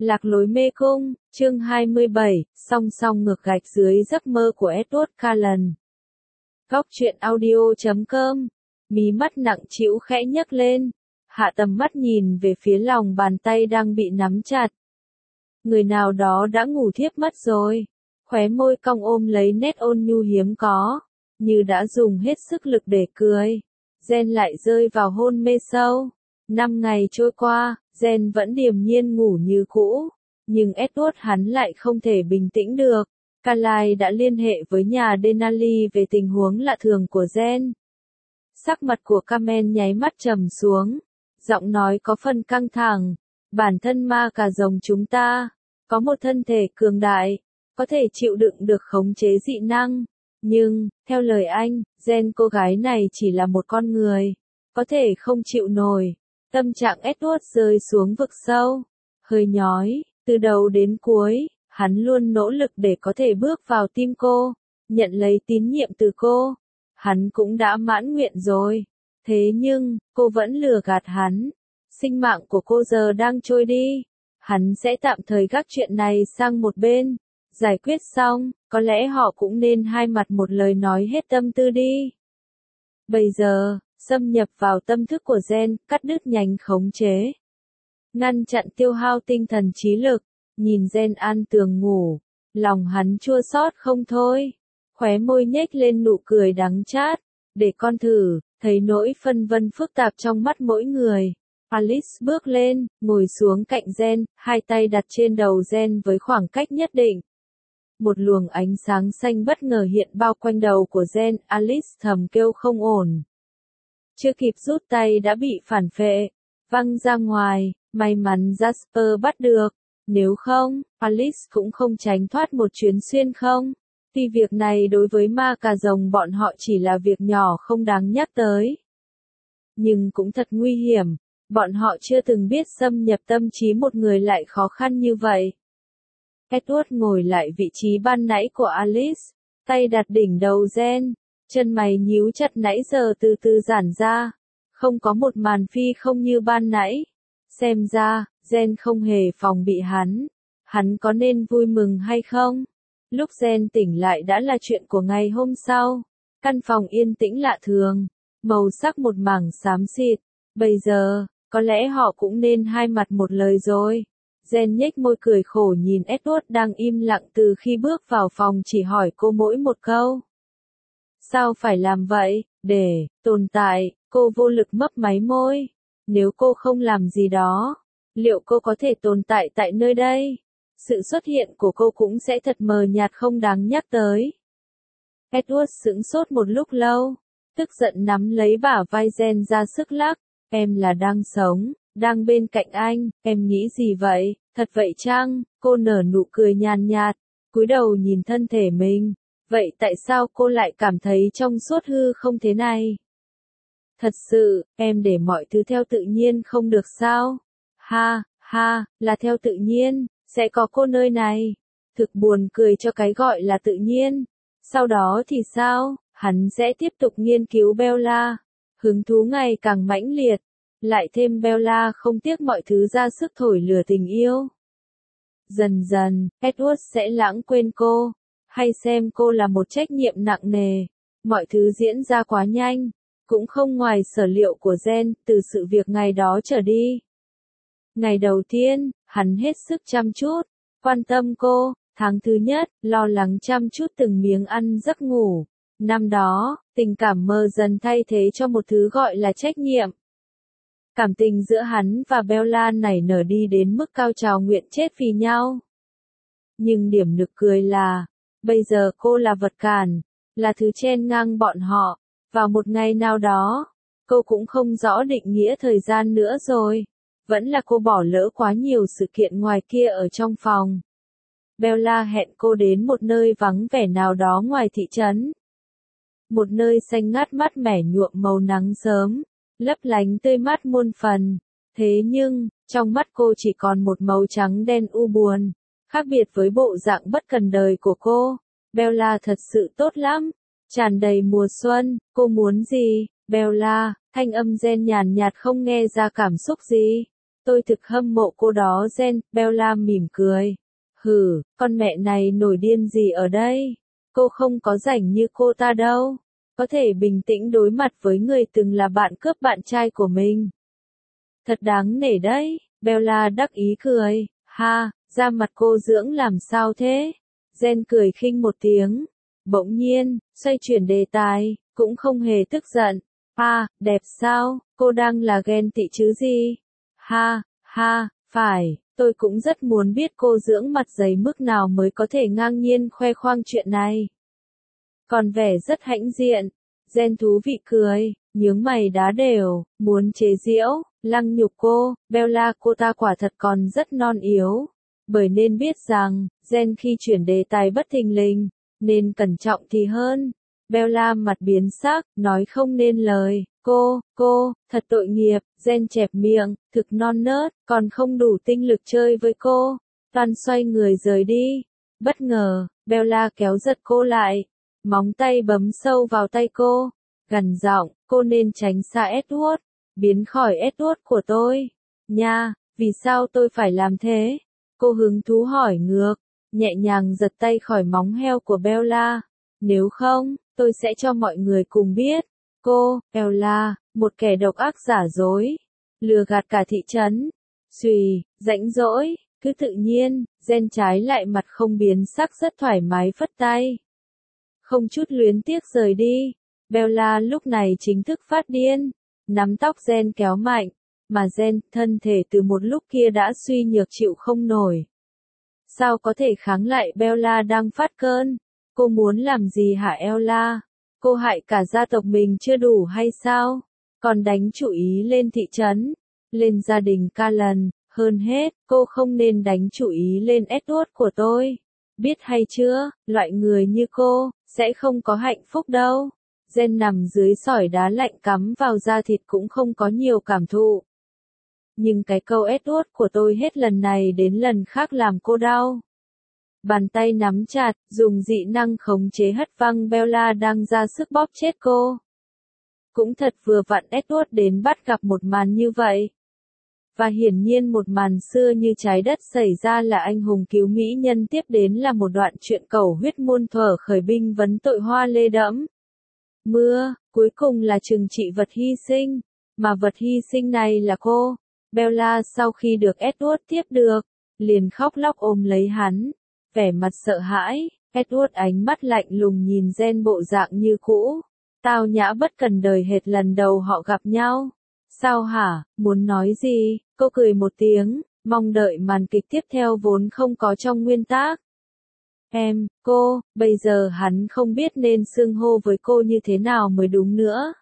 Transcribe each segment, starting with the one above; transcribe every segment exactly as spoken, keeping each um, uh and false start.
Lạc lối mê cung, chương hai mươi bảy, song song ngược gạch dưới giấc mơ của Edward Cullen. Góc truyện audio chấm com, mí mắt nặng trĩu khẽ nhấc lên, hạ tầm mắt nhìn về phía lòng bàn tay đang bị nắm chặt. Người nào đó đã ngủ thiếp mất rồi, khóe môi cong ôm lấy nét ôn nhu hiếm có, như đã dùng hết sức lực để cười. Jen lại rơi vào hôn mê sâu. Năm ngày trôi qua, Jen vẫn điềm nhiên ngủ như cũ, nhưng Edward hắn lại không thể bình tĩnh được. Carlyle đã liên hệ với nhà Denali về tình huống lạ thường của Jen. Sắc mặt của Carmen nháy mắt trầm xuống, giọng nói có phần căng thẳng. Bản thân ma cà rồng chúng ta, có một thân thể cường đại, có thể chịu đựng được khống chế dị năng. Nhưng, theo lời anh, Jen cô gái này chỉ là một con người, có thể không chịu nổi. Tâm trạng Edward rơi xuống vực sâu, hơi nhói, từ đầu đến cuối, hắn luôn nỗ lực để có thể bước vào tim cô, nhận lấy tín nhiệm từ cô. Hắn cũng đã mãn nguyện rồi, thế nhưng, cô vẫn lừa gạt hắn. Sinh mạng của cô giờ đang trôi đi, hắn sẽ tạm thời gác chuyện này sang một bên. Giải quyết xong, có lẽ họ cũng nên hai mặt một lời nói hết tâm tư đi. Bây giờ, xâm nhập vào tâm thức của Jen, cắt đứt nhánh khống chế. Ngăn chặn tiêu hao tinh thần trí lực, nhìn Jen an tường ngủ, lòng hắn chua xót không thôi. Khóe môi nhếch lên nụ cười đắng chát, để con thử, thấy nỗi phân vân phức tạp trong mắt mỗi người. Alice bước lên, ngồi xuống cạnh Jen, hai tay đặt trên đầu Jen với khoảng cách nhất định. Một luồng ánh sáng xanh bất ngờ hiện bao quanh đầu của Jen, Alice thầm kêu không ổn. Chưa kịp rút tay đã bị phản phệ, văng ra ngoài, may mắn Jasper bắt được, nếu không, Alice cũng không tránh thoát một chuyến xuyên không. Tuy việc này đối với ma cà rồng bọn họ chỉ là việc nhỏ không đáng nhắc tới. Nhưng cũng thật nguy hiểm, bọn họ chưa từng biết xâm nhập tâm trí một người lại khó khăn như vậy. Edward ngồi lại vị trí ban nãy của Alice, tay đặt đỉnh đầu Jen, chân mày nhíu chặt nãy giờ từ từ giãn ra, không có một màn phi không như ban nãy. Xem ra, Jen không hề phòng bị hắn, hắn có nên vui mừng hay không? Lúc Jen tỉnh lại đã là chuyện của ngày hôm sau, căn phòng yên tĩnh lạ thường, màu sắc một mảng xám xịt, bây giờ, có lẽ họ cũng nên hai mặt một lời rồi. Jen nhếch môi cười khổ nhìn Edward đang im lặng từ khi bước vào phòng, chỉ hỏi cô mỗi một câu. Sao phải làm vậy, để tồn tại? Cô vô lực mấp máy môi. Nếu cô không làm gì đó, liệu cô có thể tồn tại tại nơi đây? Sự xuất hiện của cô cũng sẽ thật mờ nhạt không đáng nhắc tới. Edward sững sốt một lúc lâu, tức giận nắm lấy bả vai Jen ra sức lắc. Em là đang sống, đang bên cạnh anh, em nghĩ gì vậy, thật vậy chăng? Cô nở nụ cười nhàn nhạt, cúi đầu nhìn thân thể mình. Vậy tại sao cô lại cảm thấy trong suốt hư không thế này? Thật sự, em để mọi thứ theo tự nhiên không được sao? Ha, ha, là theo tự nhiên, sẽ có cô nơi này. Thực buồn cười cho cái gọi là tự nhiên. Sau đó thì sao? Hắn sẽ tiếp tục nghiên cứu Bella. Hứng thú ngày càng mãnh liệt. Lại thêm Bella không tiếc mọi thứ ra sức thổi lửa tình yêu. Dần dần, Edward sẽ lãng quên cô, hay xem cô là một trách nhiệm nặng nề. Mọi thứ diễn ra quá nhanh, cũng không ngoài sở liệu của Jen, từ sự việc ngày đó trở đi. Ngày đầu tiên, hắn hết sức chăm chút, quan tâm cô. Tháng thứ nhất, lo lắng chăm chút từng miếng ăn giấc ngủ. Năm đó, tình cảm mờ dần thay thế cho một thứ gọi là trách nhiệm. Cảm tình giữa hắn và Bella nảy nở đi đến mức cao trào nguyện chết vì nhau. Nhưng điểm nực cười là, bây giờ cô là vật cản, là thứ chen ngang bọn họ. Vào một ngày nào đó, cô cũng không rõ định nghĩa thời gian nữa rồi. Vẫn là cô bỏ lỡ quá nhiều sự kiện ngoài kia ở trong phòng. Bella hẹn cô đến một nơi vắng vẻ nào đó ngoài thị trấn. Một nơi xanh ngát mát mẻ nhuộm màu nắng sớm, lấp lánh tươi mát muôn phần. Thế nhưng, trong mắt cô chỉ còn một màu trắng đen u buồn. Khác biệt với bộ dạng bất cần đời của cô, Bella thật sự tốt lắm. Tràn đầy mùa xuân, cô muốn gì? Bella, thanh âm Jen nhàn nhạt không nghe ra cảm xúc gì. Tôi thực hâm mộ cô đó Jen, Bella mỉm cười. Hừ, con mẹ này nổi điên gì ở đây? Cô không có rảnh như cô ta đâu. Có thể bình tĩnh đối mặt với người từng là bạn cướp bạn trai của mình. Thật đáng nể đấy, Bella đắc ý cười. Ha, da mặt cô dưỡng làm sao thế? Jen cười khinh một tiếng. Bỗng nhiên, xoay chuyển đề tài, cũng không hề tức giận. À, đẹp sao, cô đang là ghen tị chứ gì? Ha, ha, phải, tôi cũng rất muốn biết cô dưỡng mặt dày mức nào mới có thể ngang nhiên khoe khoang chuyện này. Còn vẻ rất hãnh diện. Jen thú vị cười, nhướng mày đá đều, muốn chế giễu, lăng nhục cô. Bella cô ta quả thật còn rất non yếu. Bởi nên biết rằng, Jen khi chuyển đề tài bất thình lình, nên cẩn trọng thì hơn. Bella mặt biến sắc, nói không nên lời. Cô, cô, thật tội nghiệp. Jen chẹp miệng, thực non nớt, còn không đủ tinh lực chơi với cô. Toàn xoay người rời đi. Bất ngờ, Bella kéo giật cô lại. Móng tay bấm sâu vào tay cô. Gằn giọng, cô nên tránh xa Edward. Biến khỏi Edward của tôi. Nha, vì sao tôi phải làm thế? Cô hứng thú hỏi ngược, nhẹ nhàng giật tay khỏi móng heo của Bella. Nếu không, tôi sẽ cho mọi người cùng biết. Cô, Bella, một kẻ độc ác giả dối. Lừa gạt cả thị trấn. Xùy, rãnh rỗi, cứ tự nhiên. Jen trái lại mặt không biến sắc rất thoải mái phất tay. Không chút luyến tiếc rời đi. Bella lúc này chính thức phát điên. Nắm tóc Jen kéo mạnh. Mà Jen, thân thể từ một lúc kia đã suy nhược chịu không nổi. Sao có thể kháng lại Bella đang phát cơn? Cô muốn làm gì hả Ella? Cô hại cả gia tộc mình chưa đủ hay sao? Còn đánh chủ ý lên thị trấn, lên gia đình Callan, hơn hết, cô không nên đánh chủ ý lên Edward của tôi. Biết hay chưa, loại người như cô, sẽ không có hạnh phúc đâu. Jen nằm dưới sỏi đá lạnh cắm vào da thịt cũng không có nhiều cảm thụ. Nhưng cái câu Edward của tôi hết lần này đến lần khác làm cô đau. Bàn tay nắm chặt, dùng dị năng khống chế hất văng Bella đang ra sức bóp chết cô. Cũng thật vừa vặn Edward đến bắt gặp một màn như vậy. Và hiển nhiên một màn xưa như trái đất xảy ra là anh hùng cứu mỹ nhân tiếp đến là một đoạn truyện cầu huyết muôn thuở khởi binh vấn tội hoa lê đẫm. Mưa, cuối cùng là trừng trị vật hy sinh, mà vật hy sinh này là cô. Bella sau khi được Edward tiếp được, liền khóc lóc ôm lấy hắn, vẻ mặt sợ hãi. Edward ánh mắt lạnh lùng nhìn Jen bộ dạng như cũ. Tao nhã bất cần đời hệt lần đầu họ gặp nhau. Sao hả, muốn nói gì? Cô cười một tiếng, mong đợi màn kịch tiếp theo vốn không có trong nguyên tác. Em, cô, bây giờ hắn không biết nên xưng hô với cô như thế nào mới đúng nữa.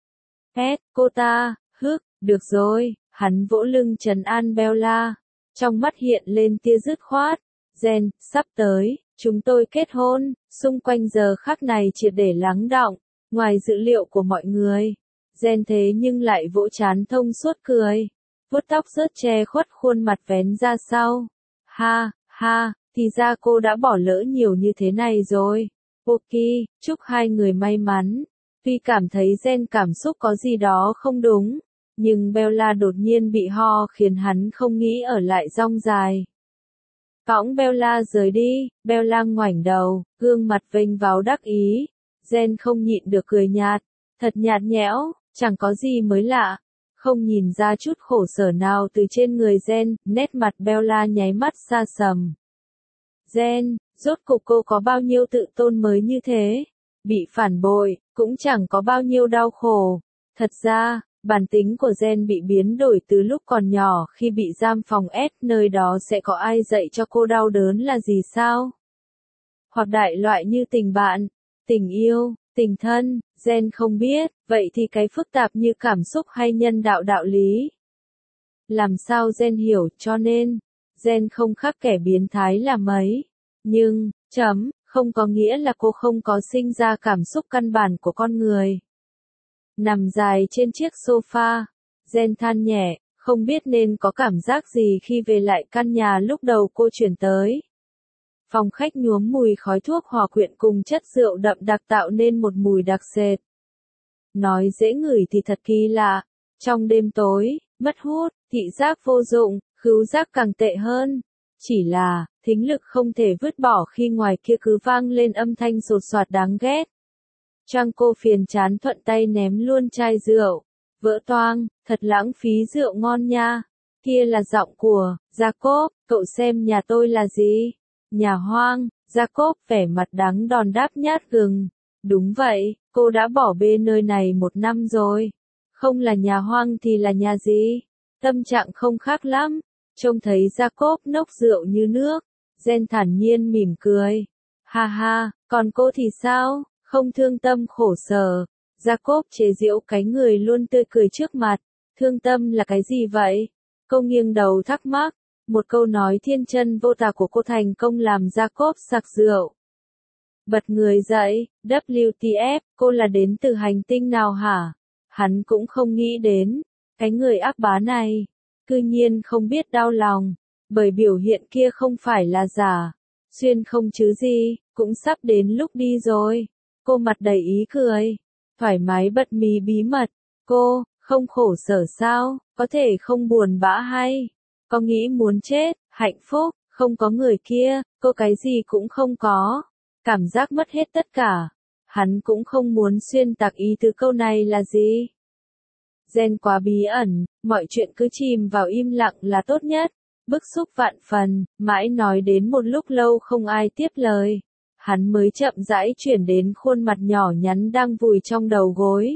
Ed, cô ta, hức, được rồi, hắn vỗ lưng trấn an Bella. Trong mắt hiện lên tia dứt khoát. Jen, sắp tới, chúng tôi kết hôn, xung quanh giờ khắc này triệt để lắng đọng, ngoài dữ liệu của mọi người. Jen thế nhưng lại vỗ trán thông suốt cười, vuốt tóc rớt che khuất khuôn mặt vén ra sau. Ha, ha, thì ra cô đã bỏ lỡ nhiều như thế này rồi. Ok, chúc hai người may mắn. Tuy cảm thấy Jen cảm xúc có gì đó không đúng, nhưng Bella đột nhiên bị ho khiến hắn không nghĩ ở lại dong dài. Cõng Bella rời đi, Bella ngoảnh đầu, gương mặt vênh váo đắc ý. Jen không nhịn được cười nhạt, thật nhạt nhẽo, chẳng có gì mới lạ. Không nhìn ra chút khổ sở nào từ trên người Jen, nét mặt Bella nháy mắt xa sầm. Jen, rốt cục cô có bao nhiêu tự tôn mới như thế? Bị phản bội, cũng chẳng có bao nhiêu đau khổ. Thật ra, bản tính của Jen bị biến đổi từ lúc còn nhỏ khi bị giam phòng S, nơi đó sẽ có ai dạy cho cô đau đớn là gì sao? Hoặc đại loại như tình bạn, tình yêu, tình thân, Jen không biết, vậy thì cái phức tạp như cảm xúc hay nhân đạo đạo lý. Làm sao Jen hiểu, cho nên, Jen không khác kẻ biến thái là mấy. Nhưng, chấm, không có nghĩa là cô không có sinh ra cảm xúc căn bản của con người. Nằm dài trên chiếc sofa, Jen than nhẹ, không biết nên có cảm giác gì khi về lại căn nhà lúc đầu cô chuyển tới. Phòng khách nhuốm mùi khói thuốc hòa quyện cùng chất rượu đậm đặc tạo nên một mùi đặc sệt. Nói dễ ngửi thì thật kỳ lạ. Trong đêm tối, mất hút, Thị giác vô dụng, khứu giác càng tệ hơn. Chỉ là, thính lực không thể vứt bỏ khi ngoài kia cứ vang lên âm thanh sột soạt đáng ghét. Trang cô phiền chán thuận tay ném luôn chai rượu. Vỡ toang, thật lãng phí rượu ngon nha. Kia là giọng của Jacob, cậu xem nhà tôi là gì? Nhà hoang. Jacob vẻ mặt đắng đòn đáp nhát gừng. Đúng vậy, cô đã bỏ bê nơi này một năm rồi. Không là nhà hoang thì là nhà gì? Tâm trạng không khác lắm. Trông thấy Jacob nốc rượu như nước. Jen thản nhiên mỉm cười. Ha ha, còn cô thì sao? Không thương tâm khổ sở. Jacob chế giễu cái người luôn tươi cười trước mặt. Thương tâm là cái gì vậy? Cô nghiêng đầu thắc mắc. Một câu nói thiên chân vô tà của cô thành công làm Jacob sặc rượu. Bật người dậy, W T F, cô là đến từ hành tinh nào hả? Hắn cũng không nghĩ đến. Cái người ác bá này. Cư nhiên không biết đau lòng. Bởi biểu hiện kia không phải là giả. Xuyên không chứ gì, cũng sắp đến lúc đi rồi. Cô mặt đầy ý cười. Thoải mái bật mí bí mật. Cô, không khổ sở sao, có thể không buồn bã hay? Có nghĩ muốn chết, hạnh phúc, không có người kia, cô cái gì cũng không có. Cảm giác mất hết tất cả. Hắn cũng không muốn xuyên tạc ý từ câu này là gì. Jen quá bí ẩn, mọi chuyện cứ chìm vào im lặng là tốt nhất. Bức xúc vạn phần, mãi nói đến một lúc lâu không ai tiếp lời. Hắn mới chậm rãi chuyển đến khuôn mặt nhỏ nhắn đang vùi trong đầu gối.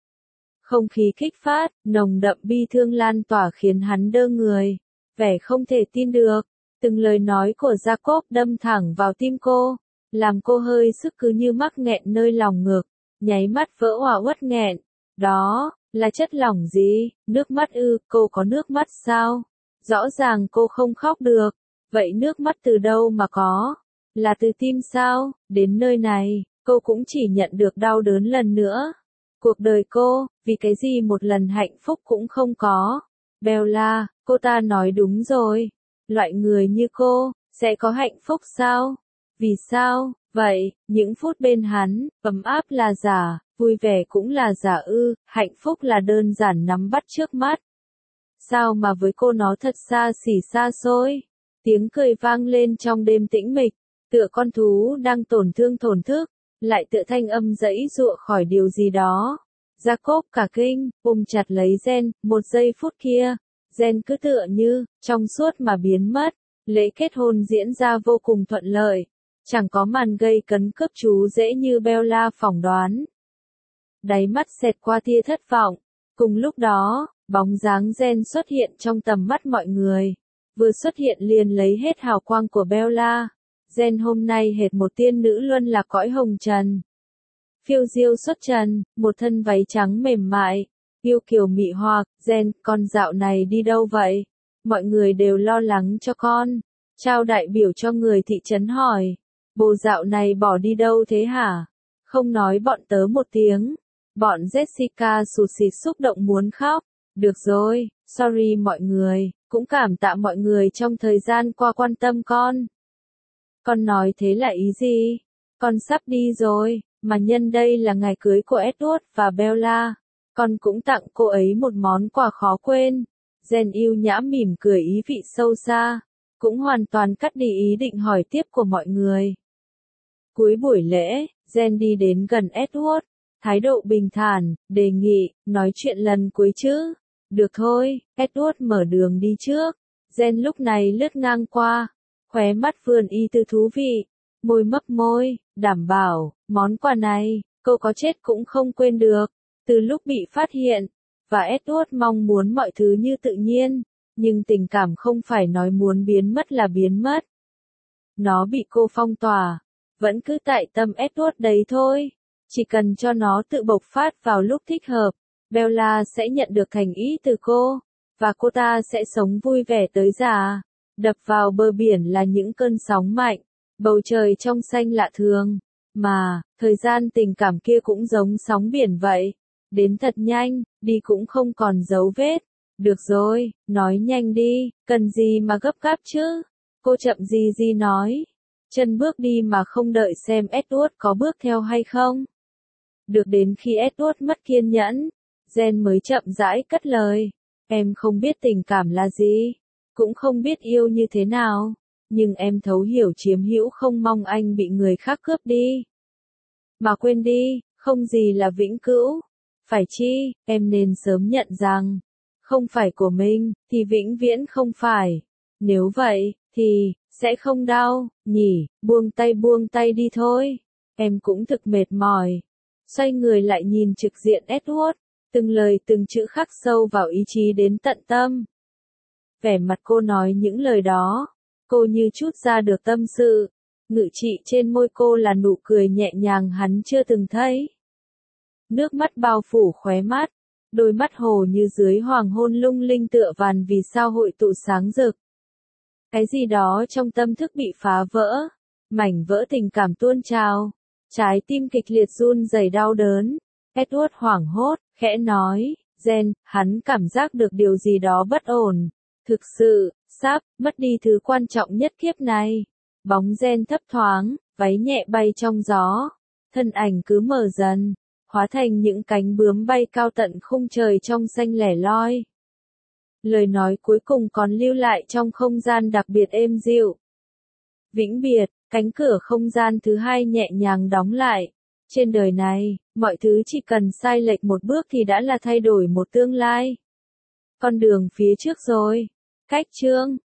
Không khí kích phát, nồng đậm bi thương lan tỏa khiến hắn đơ người. Vẻ không thể tin được. Từng lời nói của Jacob đâm thẳng vào tim cô. Làm cô hơi sức cứ như mắc nghẹn nơi lòng ngực. Nháy mắt vỡ òa uất nghẹn. Đó, là chất lỏng gì? Nước mắt ư, cô có nước mắt sao? Rõ ràng cô không khóc được. Vậy nước mắt từ đâu mà có? Là từ tim sao? Đến nơi này, cô cũng chỉ nhận được đau đớn lần nữa. Cuộc đời cô, vì cái gì một lần hạnh phúc cũng không có. Bella, cô ta nói đúng rồi. Loại người như cô, sẽ có hạnh phúc sao? Vì sao? Vậy, những phút bên hắn, ấm áp là giả, vui vẻ cũng là giả ư, hạnh phúc là đơn giản nắm bắt trước mắt. Sao mà với cô nó thật xa xỉ xa xôi? Tiếng cười vang lên trong đêm tĩnh mịch, tựa con thú đang tổn thương thổn thức, lại tựa thanh âm giãy giụa khỏi điều gì đó. Jacob cả kinh, ôm chặt lấy Jen, một giây phút kia, Jen cứ tựa như, trong suốt mà biến mất. Lễ kết hôn diễn ra vô cùng thuận lợi, chẳng có màn gây cấn cướp chú dễ như Bella phỏng đoán. Đáy mắt xẹt qua tia thất vọng, cùng lúc đó, bóng dáng Jen xuất hiện trong tầm mắt mọi người. Vừa xuất hiện liền lấy hết hào quang của Bella. Jen hôm nay hệt một tiên nữ luân lạc cõi hồng trần. Phiêu diêu xuất trần, một thân váy trắng mềm mại, yêu kiều mị hoặc. Jen, con dạo này đi đâu vậy? Mọi người đều lo lắng cho con. Trao đại biểu cho người thị trấn hỏi. Bồ dạo này bỏ đi đâu thế hả? Không nói bọn tớ một tiếng. Bọn Jessica sụt sịt xúc động muốn khóc. Được rồi, sorry mọi người, cũng cảm tạ mọi người trong thời gian qua quan tâm con. Con nói thế là ý gì? Con sắp đi rồi, mà nhân đây là ngày cưới của Edward và Bella. Con cũng tặng cô ấy một món quà khó quên. Jen yêu nhã mỉm cười ý vị sâu xa, cũng hoàn toàn cắt đi ý định hỏi tiếp của mọi người. Cuối buổi lễ, Jen đi đến gần Edward, thái độ bình thản, đề nghị, nói chuyện lần cuối chứ. Được thôi, Edward mở đường đi trước. Jen lúc này lướt ngang qua, khóe mắt vươn y tư thú vị, môi mấp môi, đảm bảo, món quà này, cô có chết cũng không quên được. Từ lúc bị phát hiện, và Edward mong muốn mọi thứ như tự nhiên, nhưng tình cảm không phải nói muốn biến mất là biến mất. Nó bị cô phong tỏa, vẫn cứ tại tâm Edward đấy thôi. Chỉ cần cho nó tự bộc phát vào lúc thích hợp, Bella sẽ nhận được thành ý từ cô, và cô ta sẽ sống vui vẻ tới già. Đập vào bờ biển là những cơn sóng mạnh, bầu trời trong xanh lạ thường, mà, thời gian tình cảm kia cũng giống sóng biển vậy. Đến thật nhanh, đi cũng không còn dấu vết. Được rồi, nói nhanh đi, cần gì mà gấp gáp chứ? Cô chậm gì gì nói. Chân bước đi mà không đợi xem Edward có bước theo hay không. Được đến khi Edward mất kiên nhẫn, Jen mới chậm rãi cất lời. Em không biết tình cảm là gì, cũng không biết yêu như thế nào, nhưng em thấu hiểu chiếm hữu không mong anh bị người khác cướp đi. Mà quên đi, không gì là vĩnh cửu. Phải chi, em nên sớm nhận rằng, không phải của mình, thì vĩnh viễn không phải. Nếu vậy, thì, sẽ không đau, nhỉ, buông tay buông tay đi thôi. Em cũng thực mệt mỏi. Xoay người lại nhìn trực diện Edward, từng lời từng chữ khắc sâu vào ý chí đến tận tâm. Vẻ mặt cô nói những lời đó, cô như trút ra được tâm sự. Ngự trị trên môi cô là nụ cười nhẹ nhàng hắn chưa từng thấy. Nước mắt bao phủ khóe mắt, đôi mắt hồ như dưới hoàng hôn lung linh tựa vàn vì sao hội tụ sáng rực. Cái gì đó trong tâm thức bị phá vỡ, mảnh vỡ tình cảm tuôn trào, trái tim kịch liệt run rẩy đau đớn. Edward hoảng hốt, khẽ nói, Jen, hắn cảm giác được điều gì đó bất ổn. Thực sự, sắp mất đi thứ quan trọng nhất kiếp này. Bóng Jen thấp thoáng, váy nhẹ bay trong gió, thân ảnh cứ mờ dần, hóa thành những cánh bướm bay cao tận khung trời trong xanh lẻ loi. Lời nói cuối cùng còn lưu lại trong không gian đặc biệt êm dịu. Vĩnh biệt, cánh cửa không gian thứ hai nhẹ nhàng đóng lại. Trên đời này, mọi thứ chỉ cần sai lệch một bước thì đã là thay đổi một tương lai. Con đường phía trước rồi. Cách chương